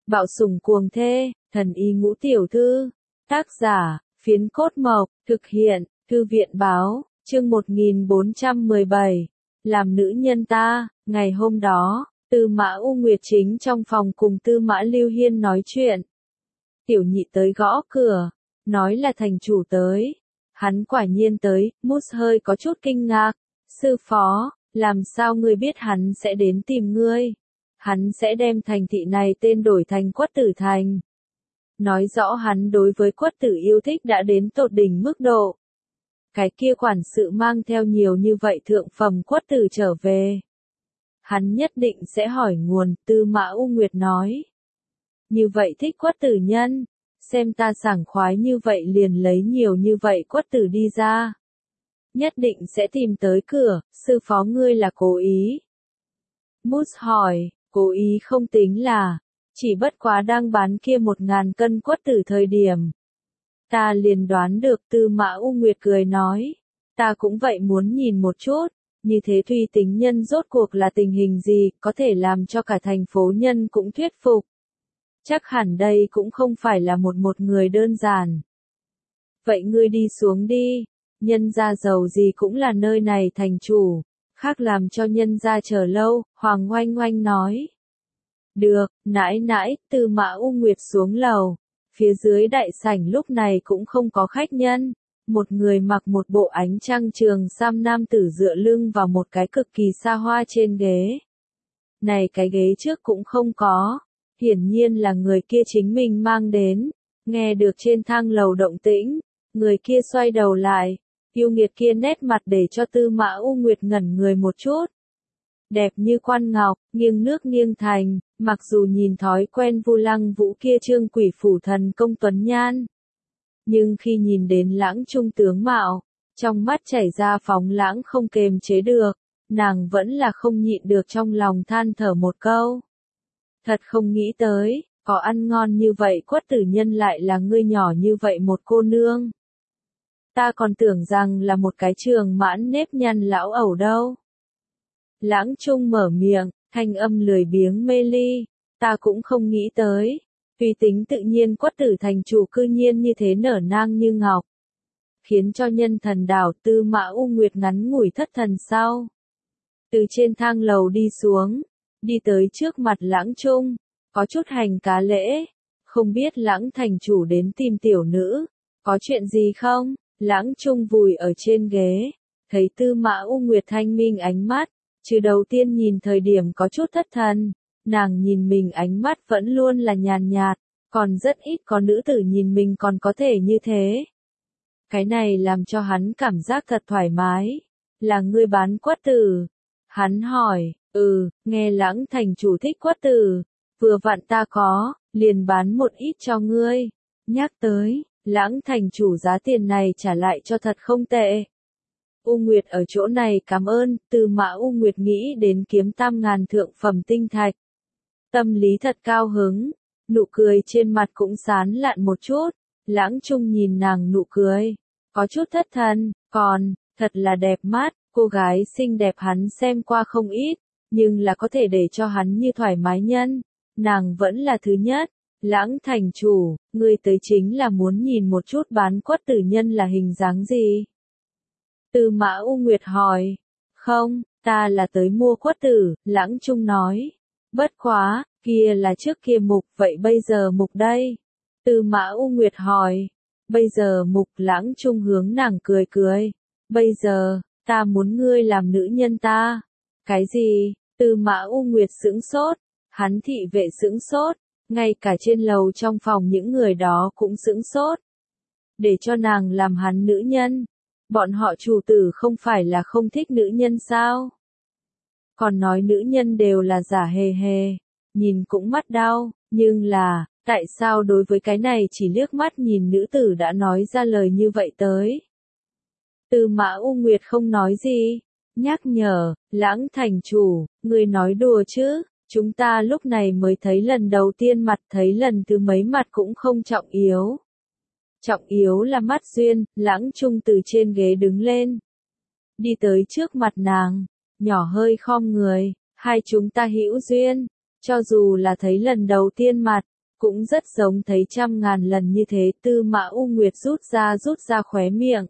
Bạo sủng cuồng thê, thần y ngũ tiểu thư. Tác giả, Phiến Cốt Mộc, thực hiện, Thư viện báo, chương 1417. Làm nữ nhân ta, ngày hôm đó, Tư Mã U Nguyệt chính trong phòng cùng Tư Mã Lưu Hiên nói chuyện. Tiểu nhị tới gõ cửa, nói là thành chủ tới. Hắn quả nhiên tới, Mút hơi có chút kinh ngạc. Sư phó, làm sao ngươi biết hắn sẽ đến tìm ngươi? Hắn sẽ đem thành thị này tên đổi thành Quất Tử Thành. Nói rõ hắn đối với Quất Tử yêu thích đã đến tột đỉnh mức độ. Cái kia quản sự mang theo nhiều như vậy thượng phẩm Quất Tử trở về. Hắn nhất định sẽ hỏi nguồn, Tư Mã U Nguyệt nói. Như vậy thích Quất Tử nhân, xem ta sảng khoái như vậy liền lấy nhiều như vậy Quất Tử đi ra. Nhất định sẽ tìm tới cửa, sư phó ngươi là cố ý. Mút hỏi, cố ý không tính là, chỉ bất quá đang bán kia 1000 cân Quất Tử thời điểm. Ta liền đoán được, Tư Mã U Nguyệt cười nói, ta cũng vậy muốn nhìn một chút, như thế Thùy Tính nhân rốt cuộc là tình hình gì, có thể làm cho cả thành phố nhân cũng thuyết phục. Chắc hẳn đây cũng không phải là một người đơn giản. Vậy ngươi đi xuống đi, nhân gia giàu gì cũng là nơi này thành chủ, khác làm cho nhân gia chờ lâu, Hoàng Oanh Oanh nói. Được, nãi nãi, Tư Mã U Nguyệt xuống lầu. Phía dưới đại sảnh lúc này cũng không có khách nhân. Một người mặc một bộ ánh trăng trường sam nam tử dựa lưng vào một cái cực kỳ xa hoa trên ghế. Này cái ghế trước cũng không có. Hiển nhiên là người kia chính mình mang đến. Nghe được trên thang lầu động tĩnh. Người kia xoay đầu lại. Yêu nghiệt kia nét mặt để cho Tư Mã U Nguyệt ngẩn người một chút. Đẹp như quan ngọc, nghiêng nước nghiêng thành, mặc dù nhìn thói quen Vu Lăng Vũ kia trương quỷ phủ thần công tuấn nhan. Nhưng khi nhìn đến Lãng Trung tướng mạo, trong mắt chảy ra phóng lãng không kềm chế được, nàng vẫn là không nhịn được trong lòng than thở một câu. Thật không nghĩ tới, có ăn ngon như vậy Quất Tử nhân lại là ngươi nhỏ như vậy một cô nương. Ta còn tưởng rằng là một cái trường mãn nếp nhăn lão ẩu đâu. Lãng Trung mở miệng, thanh âm lười biếng mê ly, ta cũng không nghĩ tới. Tùy Tính tự nhiên Quất Tử thành chủ cư nhiên như thế nở nang như ngọc. Khiến cho nhân thần đảo Tư Mã U Nguyệt ngắn ngủi thất thần sau. Từ trên thang lầu đi xuống, đi tới trước mặt Lãng Trung, có chút hành cá lễ. Không biết Lãng thành chủ đến tìm tiểu nữ, có chuyện gì không? Lãng Trung vùi ở trên ghế, thấy Tư Mã U Nguyệt thanh minh ánh mắt. Chứ đầu tiên nhìn thời điểm có chút thất thần, nàng nhìn mình ánh mắt vẫn luôn là nhàn nhạt, còn rất ít có nữ tử nhìn mình còn có thể như thế. Cái này làm cho hắn cảm giác thật thoải mái. Là ngươi bán Quất Tử? Hắn hỏi, nghe Lãng thành chủ thích Quất Tử, vừa vặn ta có, liền bán một ít cho ngươi. Nhắc tới, Lãng thành chủ giá tiền này trả lại cho thật không tệ. U Nguyệt ở chỗ này cảm ơn, Tư Mã U Nguyệt nghĩ đến kiếm 8.000 thượng phẩm tinh thạch. Tâm lý thật cao hứng, nụ cười trên mặt cũng sán lạn một chút, Lãng Trung nhìn nàng nụ cười, có chút thất thần, còn, thật là đẹp mắt, cô gái xinh đẹp hắn xem qua không ít, nhưng là có thể để cho hắn như thoải mái nhân, nàng vẫn là thứ nhất. Lãng thành chủ, ngươi tới chính là muốn nhìn một chút bán Quất Tử nhân là hình dáng gì? Tư Mã U Nguyệt hỏi. Không, ta là tới mua Quất Tử, Lãng Trung nói. Bất quá, kia là trước kia mục, vậy bây giờ mục đây? Tư Mã U Nguyệt hỏi. Bây giờ mục, Lãng Trung hướng nàng cười cười. Bây giờ, ta muốn ngươi làm nữ nhân ta. Cái gì? Tư Mã U Nguyệt sững sốt. Hắn thị vệ sững sốt. Ngay cả trên lầu trong phòng những người đó cũng sững sốt. Để cho nàng làm hắn nữ nhân. Bọn họ chủ tử không phải là không thích nữ nhân sao? Còn nói nữ nhân đều là giả hề hề, nhìn cũng mắt đau, nhưng là, tại sao đối với cái này chỉ liếc mắt nhìn nữ tử đã nói ra lời như vậy tới? Tư Mã U Nguyệt không nói gì, nhắc nhở, Lãng thành chủ, ngươi nói đùa chứ, chúng ta lúc này mới thấy lần đầu tiên mặt, thấy lần thứ mấy mặt cũng không trọng yếu. Trọng yếu là mắt duyên, Lãng Trung từ trên ghế đứng lên. Đi tới trước mặt nàng, nhỏ hơi khom người, hai chúng ta hữu duyên, cho dù là thấy lần đầu tiên mặt, cũng rất giống thấy trăm ngàn lần như thế. Tư Mã U Nguyệt rút ra khóe miệng.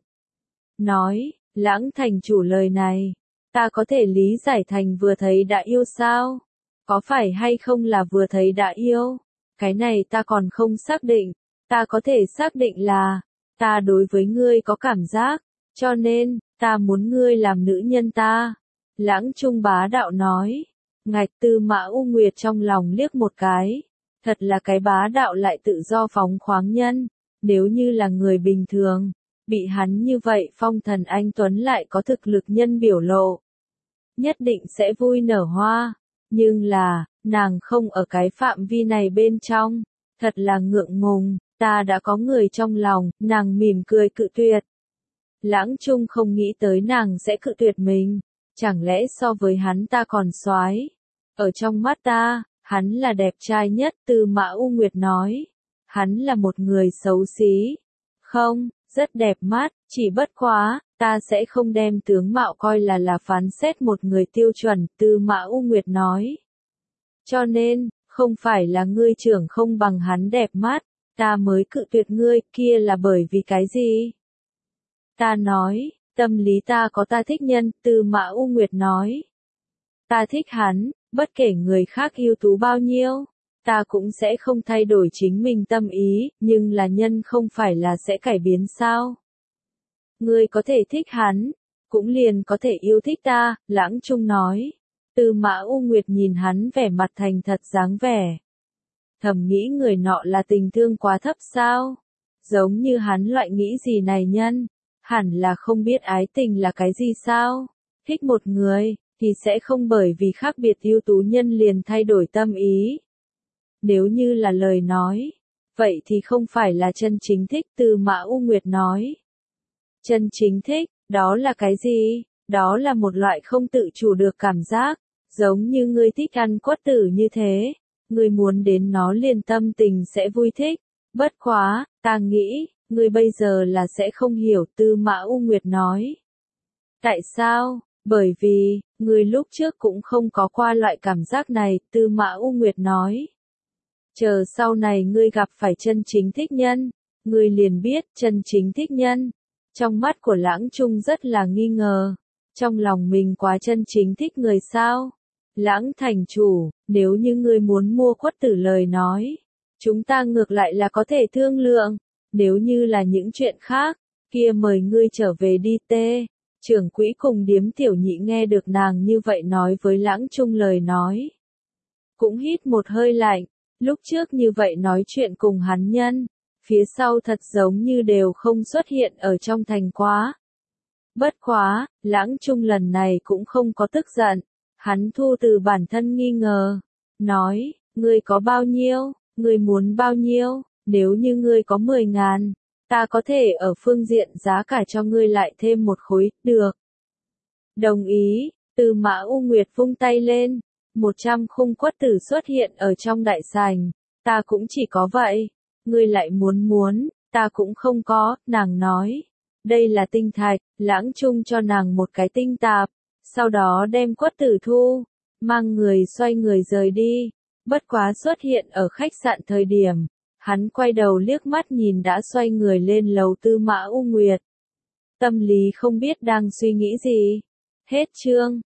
Nói, Lãng thành chủ lời này, ta có thể lý giải thành vừa thấy đã yêu sao? Có phải hay không là vừa thấy đã yêu? Cái này ta còn không xác định, ta có thể xác định là, ta đối với ngươi có cảm giác, cho nên, ta muốn ngươi làm nữ nhân ta. Lãng Trung bá đạo nói, ngạch. Tư Mã U Nguyệt trong lòng liếc một cái, thật là cái bá đạo lại tự do phóng khoáng nhân, nếu như là người bình thường, bị hắn như vậy phong thần anh tuấn lại có thực lực nhân biểu lộ, nhất định sẽ vui nở hoa, nhưng là, nàng không ở cái phạm vi này bên trong, thật là ngượng ngùng, ta đã có người trong lòng. Nàng mỉm cười cự tuyệt. Lãng Trung không nghĩ tới nàng sẽ cự tuyệt mình, chẳng lẽ so với hắn ta còn soái? Ở trong mắt ta, hắn là đẹp trai nhất. Tư Mã U Nguyệt nói, hắn là một người xấu xí. Không, rất đẹp mắt, chỉ bất quá, ta sẽ không đem tướng mạo coi là phán xét một người tiêu chuẩn. Tư Mã U Nguyệt nói, cho nên, không phải là ngươi trưởng không bằng hắn đẹp mắt, ta mới cự tuyệt ngươi, kia là bởi vì cái gì? Ta nói, tâm lý ta có ta thích nhân. Tư Mã U Nguyệt nói, ta thích hắn, bất kể người khác ưu tú bao nhiêu, ta cũng sẽ không thay đổi chính mình tâm ý, nhưng là nhân không phải là sẽ cải biến sao? Ngươi có thể thích hắn, cũng liền có thể yêu thích ta. Lãng Trung nói. Tư Mã U Nguyệt nhìn hắn vẻ mặt thành thật dáng vẻ, thầm nghĩ người nọ là tình thương quá thấp sao? Giống như hắn loại nghĩ gì này nhân, hẳn là không biết ái tình là cái gì sao? Thích một người, thì sẽ không bởi vì khác biệt ưu tú nhân liền thay đổi tâm ý. Nếu như là lời nói, vậy thì không phải là chân chính thích. Tư Mã U Nguyệt nói. Chân chính thích, đó là cái gì? Đó là một loại không tự chủ được cảm giác, giống như ngươi thích ăn quất tử như thế, ngươi muốn đến nó liền tâm tình sẽ vui thích. Bất quá, ta nghĩ, ngươi bây giờ là sẽ không hiểu. Tư Mã U Nguyệt nói. Tại sao? Bởi vì, ngươi lúc trước cũng không có qua loại cảm giác này. Tư Mã U Nguyệt nói. Chờ sau này ngươi gặp phải chân chính thích nhân, ngươi liền biết chân chính thích nhân. Trong mắt của Lãng Trung rất là nghi ngờ, trong lòng mình quá chân chính thích người sao? Lãng thành chủ, nếu như ngươi muốn mua quất tử lời nói, chúng ta ngược lại là có thể thương lượng, nếu như là những chuyện khác, kia mời ngươi trở về đi. Trưởng quỹ cùng Điếm Tiểu Nhị nghe được nàng như vậy nói với Lãng Trung lời nói, cũng hít một hơi lạnh. Lúc trước như vậy nói chuyện cùng hắn nhân, phía sau thật giống như đều không xuất hiện ở trong thành quá. Bất quá, Lãng Trung lần này cũng không có tức giận, hắn thu từ bản thân nghi ngờ, nói, ngươi có bao nhiêu, ngươi muốn bao nhiêu, nếu như ngươi có 10.000, ta có thể ở phương diện giá cả cho ngươi lại thêm một khối. Được. Đồng ý. Tư Mã U Nguyệt vung tay lên, 100 khung quất tử xuất hiện ở trong đại sảnh. Ta cũng chỉ có vậy, ngươi lại muốn, ta cũng không có. Nàng nói, đây là tinh thạch. Lãng Trung cho nàng một cái tinh tạp, sau đó đem quất tử thu, mang người xoay người rời đi. Bất quá xuất hiện ở khách sạn thời điểm, hắn quay đầu liếc mắt nhìn đã xoay người lên lầu Tư Mã U Nguyệt. Tâm lý không biết đang suy nghĩ gì. Hết chương.